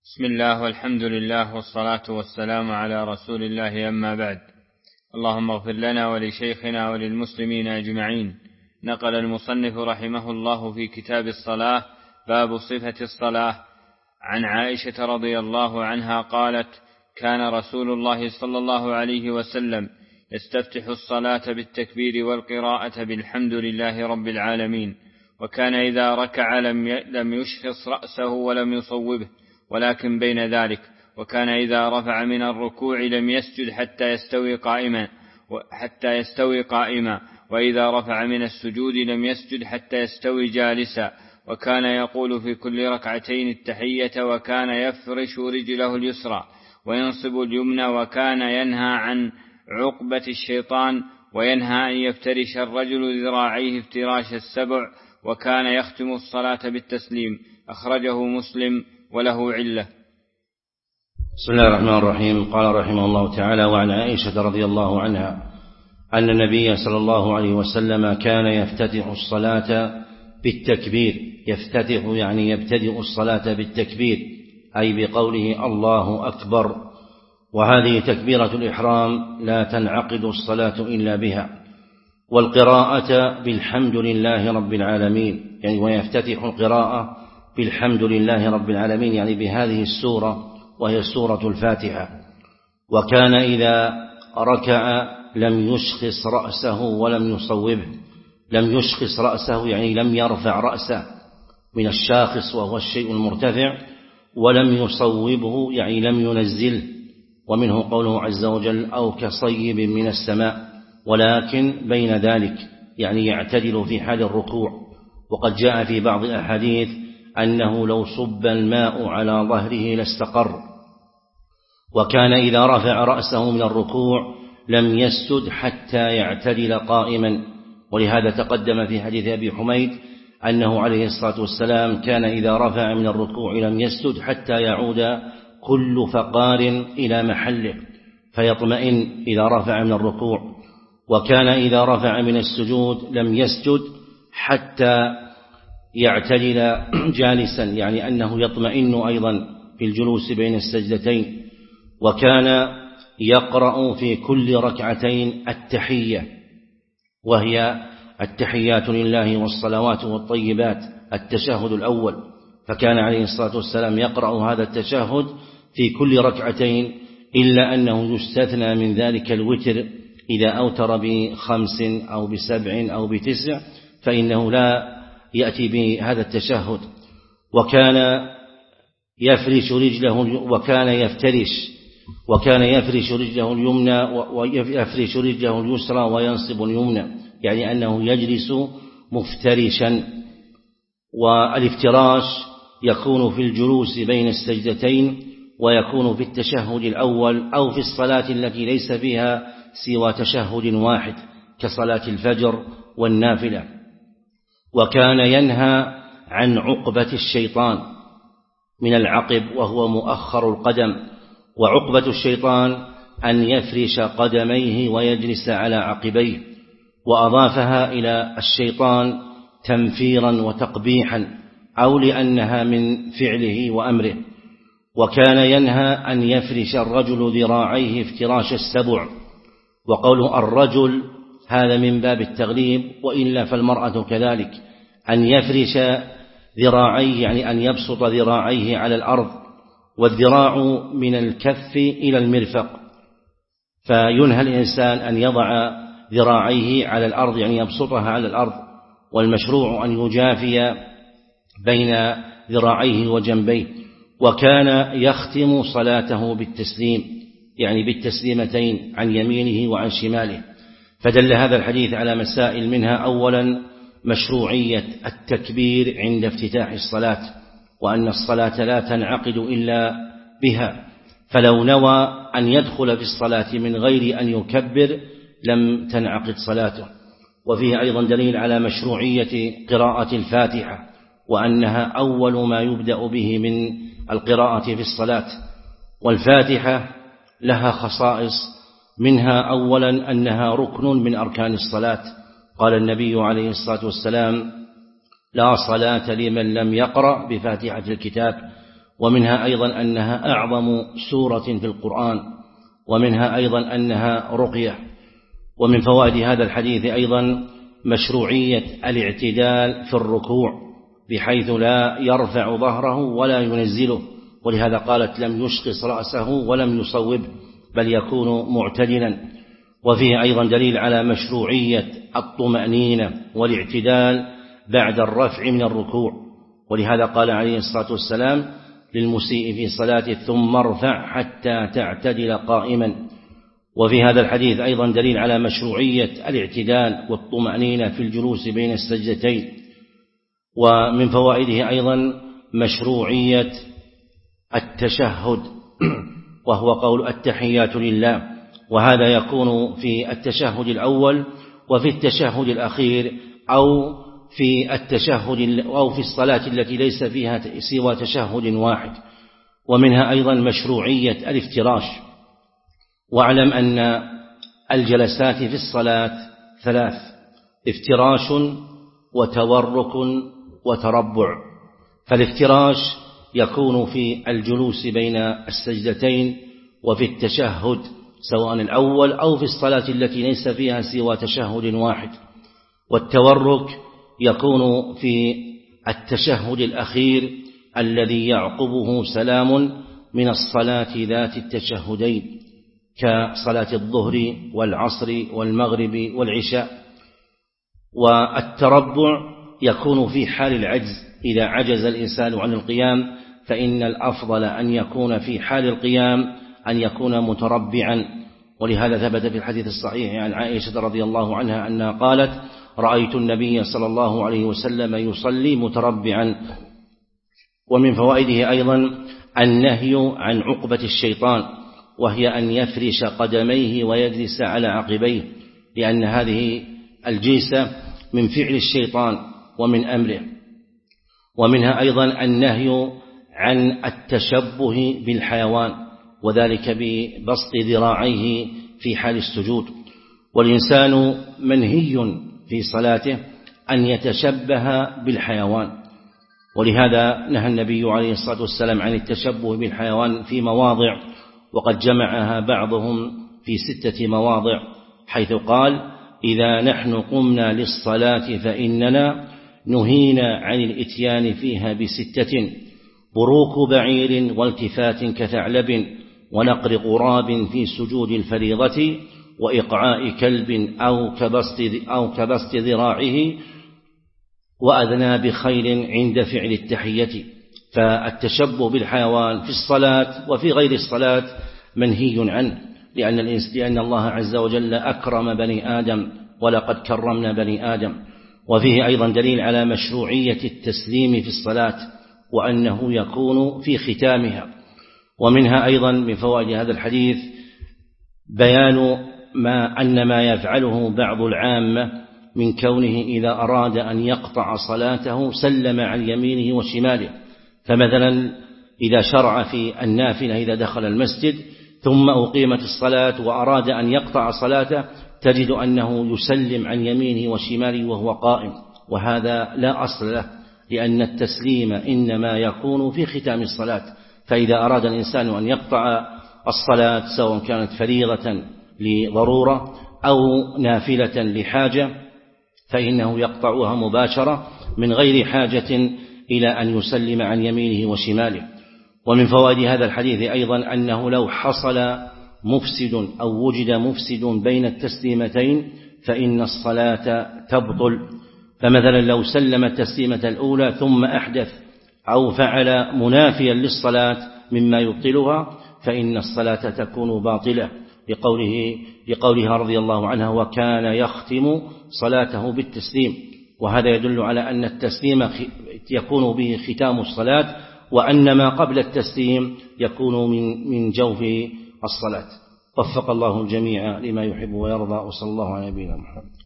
بسم الله والحمد لله والصلاة والسلام على رسول الله، أما بعد. اللهم اغفر لنا ولشيخنا وللمسلمين أجمعين. نقل المصنف رحمه الله في كتاب الصلاة باب صفة الصلاة عن عائشة رضي الله عنها قالت: كان رسول الله صلى الله عليه وسلم يستفتح الصلاة بالتكبير والقراءة بالحمد لله رب العالمين، وكان إذا ركع لم يشخص رأسه ولم يصوبه ولكن بين ذلك، وكان إذا رفع من الركوع لم يسجد حتى يستوي قائما، وإذا رفع من السجود لم يسجد حتى يستوي جالسا، وكان يقول في كل ركعتين التحية، وكان يفرش رجله اليسرى وينصب اليمنى، وكان ينهى عن عقبة الشيطان، وينهى أن يفترش الرجل ذراعيه افتراش السبع، وكان يختم الصلاة بالتسليم. أخرجه مسلم وله علة. بسم الله الرحمن الرحيم. قال رحمه الله تعالى: وعن عائشة رضي الله عنها أن النبي صلى الله عليه وسلم كان يفتتح الصلاة بالتكبير. يفتتح يعني يبتدئ الصلاة بالتكبير، أي بقوله الله أكبر، وهذه تكبيرة الإحرام لا تنعقد الصلاة إلا بها. والقراءة بالحمد لله رب العالمين، يعني ويفتتح القراءة بالحمد لله رب العالمين، يعني بهذه السورة وهي سورة الفاتحة. وكان إذا ركع لم يشخص رأسه ولم يصوبه. لم يشخص رأسه يعني لم يرفع رأسه من الشاخص وهو الشيء المرتفع، ولم يصوبه يعني لم ينزله، ومنه قوله عز وجل: أو كصيب من السماء، ولكن بين ذلك يعني يعتدل في حال الركوع. وقد جاء في بعض الأحاديث أنه لو صب الماء على ظهره لاستقر. وكان إذا رفع رأسه من الركوع لم يسجد حتى يعتدل قائما، ولهذا تقدم في حديث أبي حميد أنه عليه الصلاة والسلام كان إذا رفع من الركوع لم يسجد حتى يعود كل فقار إلى محله فيطمئن إذا رفع من الركوع. وكان إذا رفع من السجود لم يسجد حتى يعتدل جالسا، يعني أنه يطمئن أيضا في الجلوس بين السجدتين. وكان يقرأ في كل ركعتين التحية، وهي التحيات لله والصلوات والطيبات، التشهد الأول. فكان عليه الصلاة والسلام يقرأ هذا التشهد في كل ركعتين، إلا أنه يستثنى من ذلك الوتر إذا أوتر ب5 أو ب7 أو ب9 فإنه لا يأتي بهذا التشهد. وكان يفرش رجله اليمنى ويفرش رجله اليسرى وينصب اليمنى، يعني أنه يجلس مفترشا. والافتراش يكون في الجلوس بين السجدتين، ويكون في التشهد الأول أو في الصلاة التي ليس فيها سوى تشهد واحد كصلاة الفجر والنافلة. وكان ينهى عن عقبة الشيطان من العقب، وهو مؤخر القدم. وعقبة الشيطان أن يفرش قدميه ويجلس على عقبيه، وأضافها إلى الشيطان تنفيرا وتقبيحا، أو لأنها من فعله وأمره. وكان ينهى أن يفرش الرجل ذراعيه افتراش السبع. وقوله الرجل هذا من باب التغليب، وإلا فالمرأة كذلك، أن يفرش ذراعيه يعني أن يبسط ذراعيه على الأرض، والذراع من الكف إلى المرفق، فينهى الإنسان أن يضع ذراعيه على الأرض يعني يبسطها على الأرض، والمشروع أن يجافي بين ذراعيه وجنبيه. وكان يختم صلاته بالتسليم، يعني بالتسليمتين عن يمينه وعن شماله. فدل هذا الحديث على مسائل، منها أولا مشروعية التكبير عند افتتاح الصلاة، وأن الصلاة لا تنعقد إلا بها، فلو نوى أن يدخل في الصلاة من غير أن يكبر لم تنعقد صلاته. وفيه أيضا دليل على مشروعية قراءة الفاتحة، وأنها أول ما يبدأ به من القراءة في الصلاة. والفاتحة لها خصائص، منها أولا أنها ركن من أركان الصلاة. قال النبي عليه الصلاة والسلام: لا صلاة لمن لم يقرأ بفاتحة الكتاب. ومنها أيضا أنها أعظم سورة في القرآن، ومنها أيضا أنها رقية. ومن فوائد هذا الحديث أيضا مشروعية الاعتدال في الركوع بحيث لا يرفع ظهره ولا ينزله، ولهذا قالت لم يشخص رأسه ولم يصوب بل يكون معتدلا. وفيه أيضا دليل على مشروعية الطمأنينة والاعتدال بعد الرفع من الركوع، ولهذا قال عليه الصلاة والسلام للمسيء في صلاته ثم ارفع حتى تعتدل قائما. وفي هذا الحديث أيضا دليل على مشروعية الاعتدال والطمأنينة في الجلوس بين السجدتين. ومن فوائده أيضا مشروعية التشهد، وهو قول التحيات لله، وهذا يكون في التشهد الأول وفي التشهد الأخير أو في الصلاة التي ليس فيها سوى تشهد واحد. ومنها أيضا مشروعية الافتراش. واعلم أن الجلسات في الصلاة ثلاث: افتراش وتورك وتربع. فالافتراش يكون في الجلوس بين السجدتين وفي التشهد سواء الأول أو في الصلاة التي ليس فيها سوى تشهد واحد. والتورك يكون في التشهد الأخير الذي يعقبه سلام من الصلاة ذات التشهدين كصلاة الظهر والعصر والمغرب والعشاء. والتربع يكون في حال العجز، إذا عجز الإنسان عن القيام فإن الأفضل أن يكون في حال القيام أن يكون متربعا. ولهذا ثبت في الحديث الصحيح عن عائشة رضي الله عنها أنها قالت: رأيت النبي صلى الله عليه وسلم يصلي متربعا. ومن فوائده أيضا النهي عن عقبة الشيطان، وهي أن يفرش قدميه ويجلس على عقبيه، لأن هذه الجلسة من فعل الشيطان ومن أمره. ومنها أيضا النهي عن التشبه بالحيوان، وذلك ببسط ذراعيه في حال السجود. والإنسان منهي في صلاته أن يتشبه بالحيوان، ولهذا نهى النبي عليه الصلاة والسلام عن التشبه بالحيوان في مواضع، وقد جمعها بعضهم في 6 مواضع، حيث قال: إذا نحن قمنا للصلاة فإننا نهينا عن الإتيان فيها ب6: بروك بعير والتفات كثعلب ونقر غراب في سجود الفريضة وإقعاء كلب أو كبسط ذراعه وأذناب خيل عند فعل التحية. فالتشبه بالحيوان في الصلاة وفي غير الصلاة منهي عنه، لأن الله عز وجل أكرم بني آدم ولقد كرمنا بني آدم. وفيه أيضا دليل على مشروعية التسليم في الصلاة، وأنه يكون في ختامها. ومنها أيضا من فوائد هذا الحديث بيان ما يفعله بعض العامة من كونه إذا أراد أن يقطع صلاته سلم عن يمينه وشماله. فمثلا إذا شرع في النافلة إذا دخل المسجد ثم أقيمت الصلاة وأراد أن يقطع صلاته تجد أنه يسلم عن يمينه وشماله وهو قائم، وهذا لا أصل له، لأن التسليم إنما يكون في ختام الصلاة. فإذا أراد الإنسان أن يقطع الصلاة سواء كانت فريضة لضرورة أو نافلة لحاجة فإنه يقطعها مباشرة من غير حاجة إلى أن يسلم عن يمينه وشماله. ومن فوائد هذا الحديث أيضا أنه لو حصل مفسد أو وجد مفسد بين التسليمتين فإن الصلاة تبطل. فمثلا لو سلم التسليمة الأولى ثم أحدث أو فعل منافيا للصلاة مما يبطلها فإن الصلاة تكون باطلة، لقولها رضي الله عنها: وكان يختم صلاته بالتسليم. وهذا يدل على أن التسليم يكون به ختام الصلاة، وأن ما قبل التسليم يكون من جوف الصلاة. وفق الله الجميع لما يحب ويرضى، وصلى الله على نبينا محمد.